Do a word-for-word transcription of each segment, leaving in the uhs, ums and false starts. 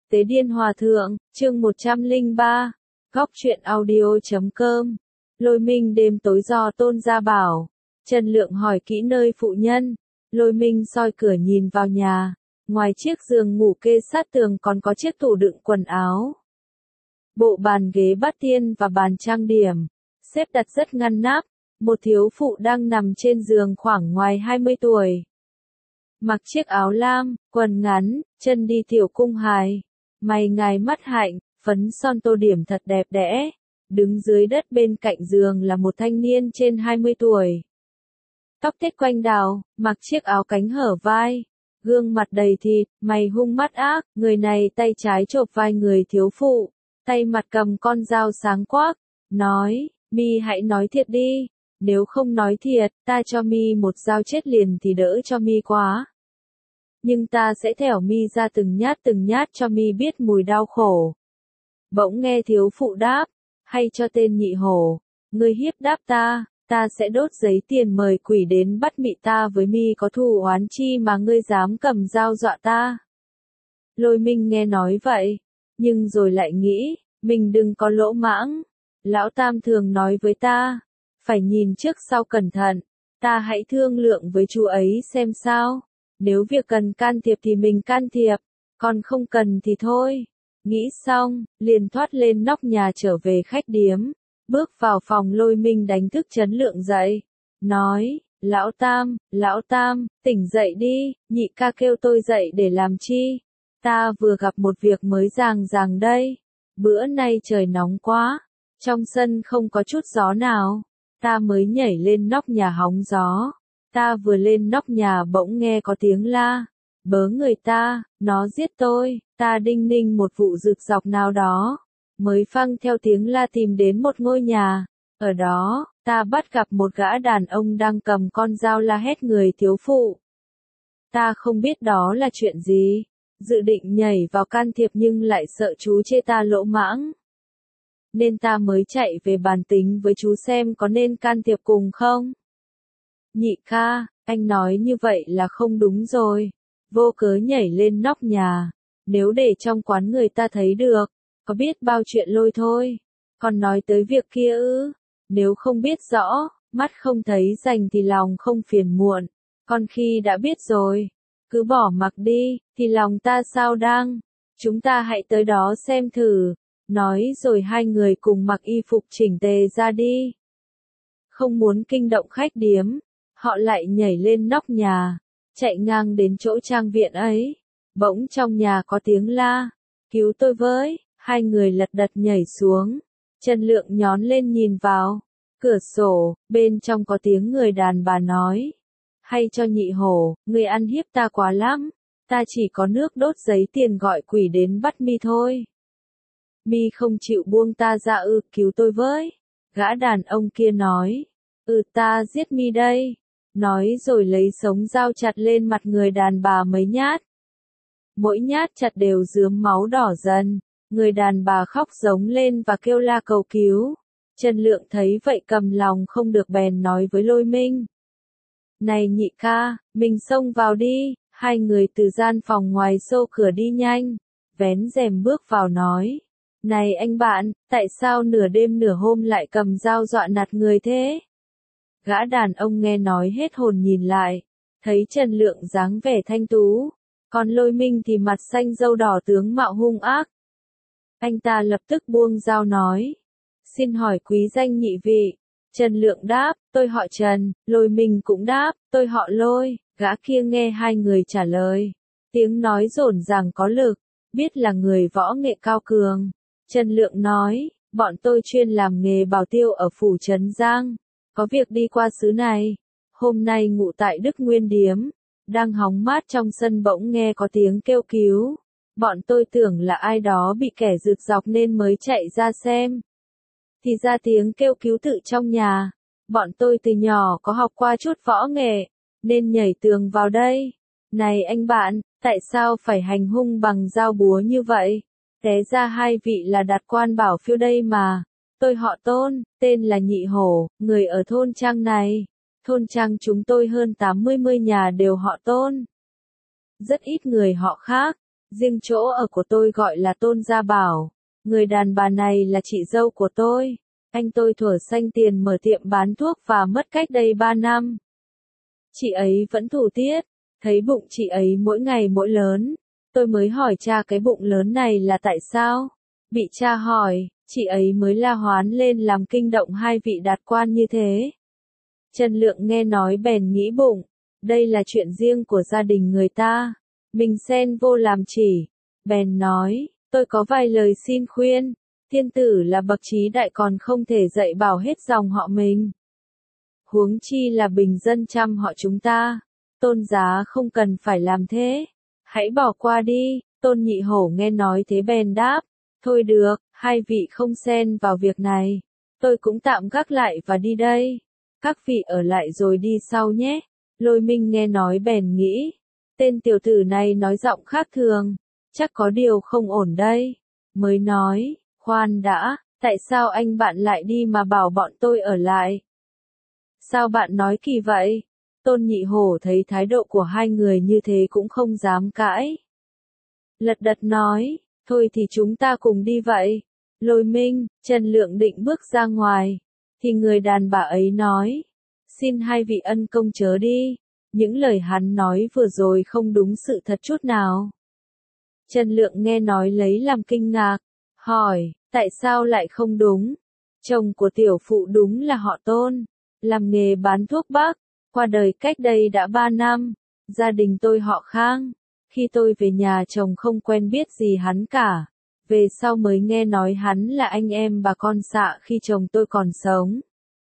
Tế Điên Hòa Thượng, chương một trăm lẻ ba, góc truyện audio chấm com. Lôi Minh đêm tối do Tôn Gia bảo. Trần Lượng hỏi kỹ nơi phụ nhân. Lôi Minh soi cửa nhìn vào nhà. Ngoài chiếc giường ngủ kê sát tường còn có chiếc tủ đựng quần áo. Bộ bàn ghế bát tiên và bàn trang điểm. Xếp đặt rất ngăn nắp. Một thiếu phụ đang nằm trên giường khoảng ngoài hai mươi tuổi. Mặc chiếc áo lam, quần ngắn, chân đi tiểu cung hài. Mày ngài mắt hạnh, phấn son tô điểm thật đẹp đẽ. Đứng dưới đất bên cạnh giường là một thanh niên trên hai mươi tuổi. Tóc tết quanh đào, mặc chiếc áo cánh hở vai. Gương mặt đầy thịt, mày hung mắt ác, người này tay trái chộp vai người thiếu phụ. Tay mặt cầm con dao sáng quắc, nói, mi hãy nói thiệt đi. Nếu không nói thiệt, ta cho mi một dao chết liền thì đỡ cho mi quá. Nhưng ta sẽ thẻo mi ra từng nhát từng nhát cho mi biết mùi đau khổ. Bỗng nghe thiếu phụ đáp, hay cho tên nhị hổ, ngươi hiếp đáp ta, ta sẽ đốt giấy tiền mời quỷ đến bắt mị ta với mi có thù oán chi mà ngươi dám cầm dao dọa ta. Lôi Minh nghe nói vậy, nhưng rồi lại nghĩ, mình đừng có lỗ mãng. Lão Tam thường nói với ta, phải nhìn trước sau cẩn thận, ta hãy thương lượng với chú ấy xem sao. Nếu việc cần can thiệp thì mình can thiệp, còn không cần thì thôi. Nghĩ xong, liền thoát lên nóc nhà trở về khách điếm. Bước vào phòng Lôi Minh đánh thức Trấn Lượng dậy. Nói, Lão Tam, Lão Tam, tỉnh dậy đi, nhị ca kêu tôi dậy để làm chi? Ta vừa gặp một việc mới ràng ràng đây. Bữa nay trời nóng quá, trong sân không có chút gió nào. Ta mới nhảy lên nóc nhà hóng gió. Ta vừa lên nóc nhà bỗng nghe có tiếng la. Bớ người ta, nó giết tôi, ta đinh ninh một vụ rực dọc nào đó. Mới phăng theo tiếng la tìm đến một ngôi nhà. Ở đó, ta bắt gặp một gã đàn ông đang cầm con dao la hét người thiếu phụ. Ta không biết đó là chuyện gì. Dự định nhảy vào can thiệp nhưng lại sợ chú chê ta lỗ mãng. Nên ta mới chạy về bàn tính với chú xem có nên can thiệp cùng không. Nhị ca, anh nói như vậy là không đúng rồi. Vô cớ nhảy lên nóc nhà. Nếu để trong quán người ta thấy được, có biết bao chuyện lôi thôi. Còn nói tới việc kia ư. Nếu không biết rõ, mắt không thấy rành thì lòng không phiền muộn. Còn khi đã biết rồi, cứ bỏ mặc đi, thì lòng ta sao đang. Chúng ta hãy tới đó xem thử. Nói rồi hai người cùng mặc y phục chỉnh tề ra đi. Không muốn kinh động khách điếm, họ lại nhảy lên nóc nhà, chạy ngang đến chỗ trang viện ấy. Bỗng trong nhà có tiếng la, cứu tôi với, hai người lật đật nhảy xuống. Trần Lượng nhón lên nhìn vào, cửa sổ, bên trong có tiếng người đàn bà nói. Hay cho nhị hổ, người ăn hiếp ta quá lắm, ta chỉ có nước đốt giấy tiền gọi quỷ đến bắt mi thôi. Mi không chịu buông ta ra ư, cứu tôi với. Gã đàn ông kia nói, ừ ta giết mi đây. Nói rồi lấy sống dao chặt lên mặt người đàn bà mấy nhát. Mỗi nhát chặt đều rướm máu đỏ dần. Người đàn bà khóc giống lên và kêu la cầu cứu. Trần Lượng thấy vậy cầm lòng không được bèn nói với Lôi Minh. Này nhị ca, mình xông vào đi. Hai người từ gian phòng ngoài xô cửa đi nhanh. Vén rèm bước vào nói. Này anh bạn, tại sao nửa đêm nửa hôm lại cầm dao dọa nạt người thế? Gã đàn ông nghe nói hết hồn nhìn lại, thấy Trần Lượng dáng vẻ thanh tú, còn Lôi Minh thì mặt xanh râu đỏ tướng mạo hung ác. Anh ta lập tức buông dao nói, xin hỏi quý danh nhị vị. Trần Lượng đáp, tôi họ Trần. Lôi Minh cũng đáp, tôi họ Lôi. Gã kia nghe hai người trả lời, tiếng nói rồn ràng có lực, biết là người võ nghệ cao cường. Trần Lượng nói, bọn tôi chuyên làm nghề bảo tiêu ở phủ Trấn Giang, có việc đi qua xứ này. Hôm nay ngụ tại Đức Nguyên Điếm, đang hóng mát trong sân bỗng nghe có tiếng kêu cứu. Bọn tôi tưởng là ai đó bị kẻ rượt dọc nên mới chạy ra xem. Thì ra tiếng kêu cứu tự trong nhà. Bọn tôi từ nhỏ có học qua chút võ nghệ, nên nhảy tường vào đây. Này anh bạn, tại sao phải hành hung bằng dao búa như vậy? Té ra hai vị là đạt quan bảo phiêu đây mà. Tôi họ Tôn, tên là Nhị Hổ, người ở thôn Trang này. Thôn Trang chúng tôi hơn tám mươi mươi nhà đều họ Tôn. Rất ít người họ khác. Riêng chỗ ở của tôi gọi là Tôn Gia Bảo. Người đàn bà này là chị dâu của tôi. Anh tôi thuở xanh tiền mở tiệm bán thuốc và mất cách đây ba năm. Chị ấy vẫn thủ tiết, thấy bụng chị ấy mỗi ngày mỗi lớn. Tôi mới hỏi cha cái bụng lớn này là tại sao? Bị cha hỏi, chị ấy mới la hoán lên làm kinh động hai vị đạt quan như thế. Trần Lượng nghe nói bèn nghĩ bụng, đây là chuyện riêng của gia đình người ta, mình xen vô làm chỉ. Bèn nói, tôi có vài lời xin khuyên, thiên tử là bậc trí đại còn không thể dạy bảo hết dòng họ mình. Huống chi là bình dân trăm họ chúng ta, Tôn giá không cần phải làm thế, hãy bỏ qua đi. Tôn Nhị Hổ nghe nói thế bèn đáp, thôi được, hai vị không xen vào việc này, tôi cũng tạm gác lại và đi đây. Các vị ở lại rồi đi sau nhé. Lôi Minh nghe nói bèn nghĩ, tên tiểu tử này nói giọng khác thường, chắc có điều không ổn đây. Mới nói, khoan đã, tại sao anh bạn lại đi mà bảo bọn tôi ở lại? Sao bạn nói kỳ vậy? Tôn Nhị Hổ thấy thái độ của hai người như thế cũng không dám cãi. Lật đật nói, thôi thì chúng ta cùng đi vậy. Lôi Minh, Trần Lượng định bước ra ngoài, thì người đàn bà ấy nói, xin hai vị ân công chớ đi, những lời hắn nói vừa rồi không đúng sự thật chút nào. Trần Lượng nghe nói lấy làm kinh ngạc, hỏi, tại sao lại không đúng? Chồng của tiểu phụ đúng là họ Tôn, làm nghề bán thuốc bắc, qua đời cách đây đã ba năm, gia đình tôi họ Khang, khi tôi về nhà chồng không quen biết gì hắn cả, về sau mới nghe nói hắn là anh em bà con xạ khi chồng tôi còn sống.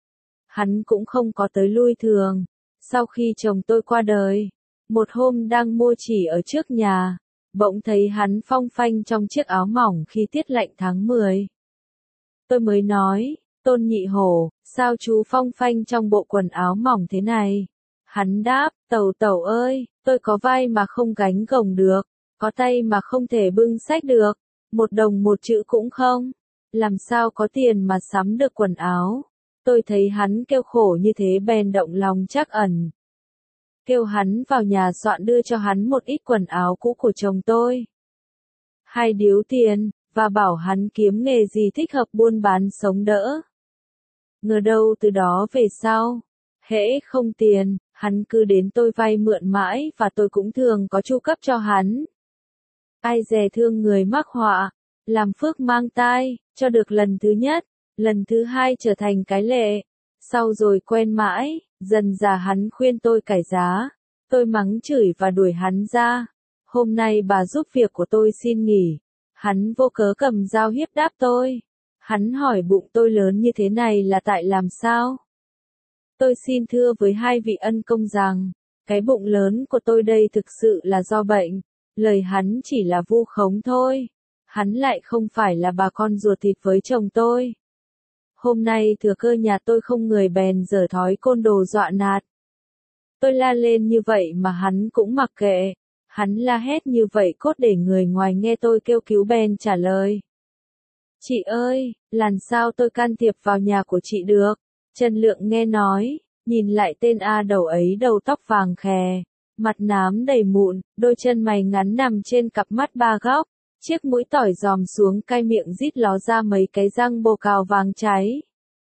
Hắn cũng không có tới lui thường, sau khi chồng tôi qua đời, một hôm đang mua chỉ ở trước nhà, bỗng thấy hắn phong phanh trong chiếc áo mỏng khi tiết lạnh tháng mười. Tôi mới nói, Tôn Nhị Hổ, sao chú phong phanh trong bộ quần áo mỏng thế này? Hắn đáp, tẩu tẩu ơi, tôi có vai mà không gánh gồng được, có tay mà không thể bưng xách được, một đồng một chữ cũng không, làm sao có tiền mà sắm được quần áo. Tôi thấy hắn kêu khổ như thế bèn động lòng trắc ẩn. Kêu hắn vào nhà soạn đưa cho hắn một ít quần áo cũ của chồng tôi. Hai điếu tiền, và bảo hắn kiếm nghề gì thích hợp buôn bán sống đỡ. Ngờ đâu từ đó về sau, hễ không tiền, hắn cứ đến tôi vay mượn mãi và tôi cũng thường có chu cấp cho hắn. Ai dè thương người mắc họa, làm phước mang tai, cho được lần thứ nhất, lần thứ hai trở thành cái lệ, sau rồi quen mãi, dần dà hắn khuyên tôi cải giá, tôi mắng chửi và đuổi hắn ra. Hôm nay bà giúp việc của tôi xin nghỉ, hắn vô cớ cầm dao hiếp đáp tôi. Hắn hỏi bụng tôi lớn như thế này là tại làm sao? Tôi xin thưa với hai vị ân công rằng, cái bụng lớn của tôi đây thực sự là do bệnh, lời hắn chỉ là vu khống thôi. Hắn lại không phải là bà con ruột thịt với chồng tôi. Hôm nay thừa cơ nhà tôi không người bèn giở thói côn đồ dọa nạt. Tôi la lên như vậy mà hắn cũng mặc kệ. Hắn la hét như vậy cốt để người ngoài nghe tôi kêu cứu bèn trả lời. Chị ơi, làm sao tôi can thiệp vào nhà của chị được? Trần Lượng nghe nói, nhìn lại tên A đầu ấy đầu tóc vàng khè, mặt nám đầy mụn, đôi chân mày ngắn nằm trên cặp mắt ba góc, chiếc mũi tỏi giòm xuống cai miệng rít ló ra mấy cái răng bồ cào vàng cháy.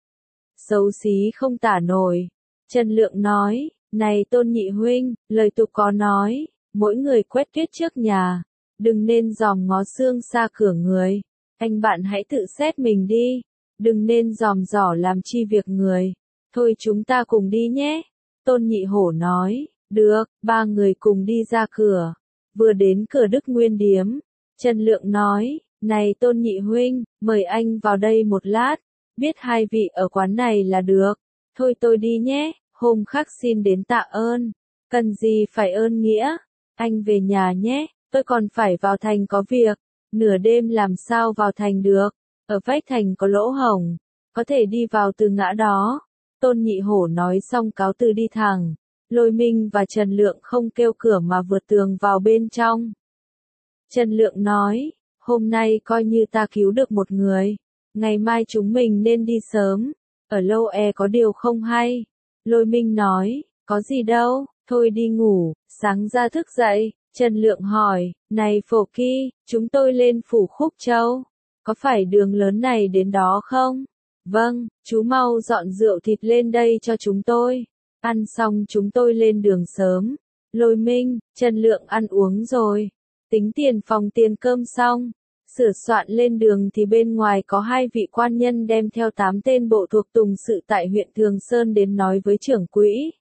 Xấu xí không tả nổi. Trần Lượng nói, này Tôn Nhị huynh, lời tục có nói, mỗi người quét tuyết trước nhà, đừng nên dòm ngó xương xa cửa người. Anh bạn hãy tự xét mình đi, đừng nên dòm dỏ làm chi việc người. Thôi chúng ta cùng đi nhé. Tôn Nhị Hổ nói, được, ba người cùng đi ra cửa. Vừa đến cửa Đức Nguyên Điếm, Trần Lượng nói, này Tôn Nhị huynh, mời anh vào đây một lát, biết hai vị ở quán này là được. Thôi tôi đi nhé, hôm khác xin đến tạ ơn. Cần gì phải ơn nghĩa, anh về nhà nhé, tôi còn phải vào thành có việc. Nửa đêm làm sao vào thành được, ở vách thành có lỗ hổng, có thể đi vào từ ngã đó. Tôn Nhị Hổ nói xong cáo từ đi thẳng, Lôi Minh và Trần Lượng không kêu cửa mà vượt tường vào bên trong. Trần Lượng nói, hôm nay coi như ta cứu được một người, ngày mai chúng mình nên đi sớm, ở lâu e có điều không hay. Lôi Minh nói, có gì đâu, thôi đi ngủ, sáng ra thức dậy, Trần Lượng hỏi, này Phổ Kỳ, chúng tôi lên phủ Khúc Châu, có phải đường lớn này đến đó không? Vâng, chú mau dọn rượu thịt lên đây cho chúng tôi. Ăn xong chúng tôi lên đường sớm. Lôi Minh, Trần Lượng ăn uống rồi. Tính tiền phòng tiền cơm xong. Sửa soạn lên đường thì bên ngoài có hai vị quan nhân đem theo tám tên bộ thuộc tùng sự tại huyện Thường Sơn đến nói với trưởng quỹ.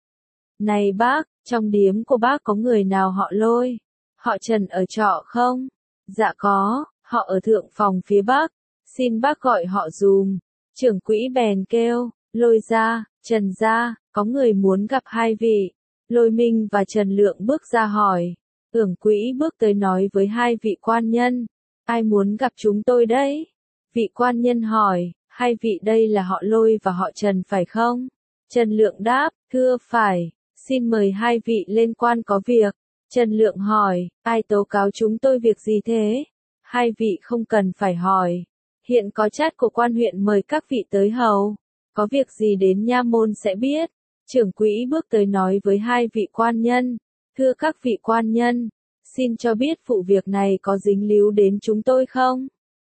Này bác, trong điếm của bác có người nào họ Lôi, họ Trần ở trọ không? Dạ có, họ ở thượng phòng phía bắc. Xin bác gọi họ dùm. Trưởng quỹ bèn kêu, Lôi gia, Trần gia, có người muốn gặp hai vị. Lôi Minh và Trần Lượng bước ra hỏi. Trưởng quỹ bước tới nói với hai vị quan nhân. Ai muốn gặp chúng tôi đấy? Vị quan nhân hỏi, hai vị đây là họ Lôi và họ Trần phải không? Trần Lượng đáp, thưa phải, xin mời hai vị lên quan có việc. Trần Lượng hỏi, ai tố cáo chúng tôi việc gì thế? Hai vị không cần phải hỏi. Hiện có chat của quan huyện mời các vị tới hầu. Có việc gì đến nha môn sẽ biết. Trưởng quỹ bước tới nói với hai vị quan nhân. Thưa các vị quan nhân, xin cho biết vụ việc này có dính líu đến chúng tôi không?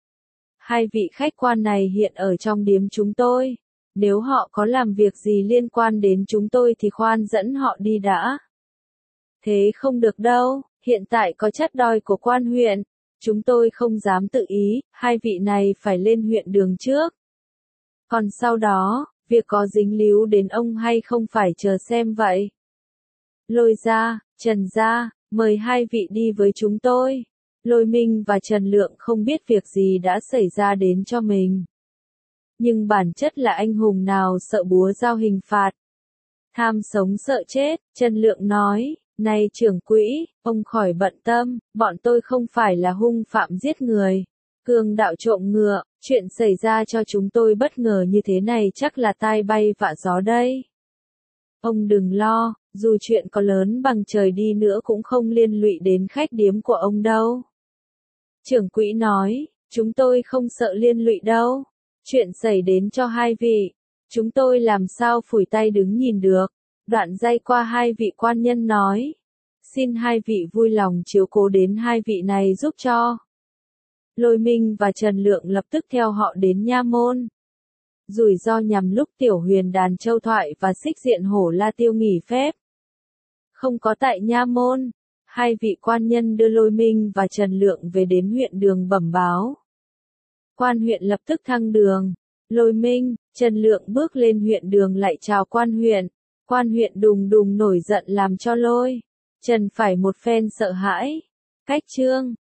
Hai vị khách quan này hiện ở trong điếm chúng tôi. Nếu họ có làm việc gì liên quan đến chúng tôi thì khoan dẫn họ đi đã. Thế không được đâu, hiện tại có chất đòi của quan huyện. Chúng tôi không dám tự ý, hai vị này phải lên huyện đường trước. Còn sau đó, việc có dính líu đến ông hay không phải chờ xem vậy. Lôi gia, Trần gia, mời hai vị đi với chúng tôi. Lôi Minh và Trần Lượng không biết việc gì đã xảy ra đến cho mình. Nhưng bản chất là anh hùng nào sợ búa dao hình phạt. Tham sống sợ chết, Trần Lượng nói, này trưởng quỹ, ông khỏi bận tâm, bọn tôi không phải là hung phạm giết người. Cường đạo trộm ngựa, chuyện xảy ra cho chúng tôi bất ngờ như thế này chắc là tai bay vạ gió đây. Ông đừng lo, dù chuyện có lớn bằng trời đi nữa cũng không liên lụy đến khách điếm của ông đâu. Trưởng quỹ nói, chúng tôi không sợ liên lụy đâu. Chuyện xảy đến cho hai vị, chúng tôi làm sao phủi tay đứng nhìn được. Đoạn dây qua hai vị quan nhân nói, xin hai vị vui lòng chiếu cố đến hai vị này giúp cho. Lôi Minh và Trần Lượng lập tức theo họ đến nha môn. Rủi ro nhằm lúc Tiểu Huyền Đàn Châu Thoại và Xích Diện Hổ La Tiêu nghỉ phép. Không có tại nha môn, hai vị quan nhân đưa Lôi Minh và Trần Lượng về đến huyện đường bẩm báo. Quan huyện lập tức thăng đường. Lôi Minh, Trần Lượng bước lên huyện đường lại chào quan huyện. Quan huyện đùng đùng nổi giận làm cho Lôi Trần phải một phen sợ hãi. Cách chương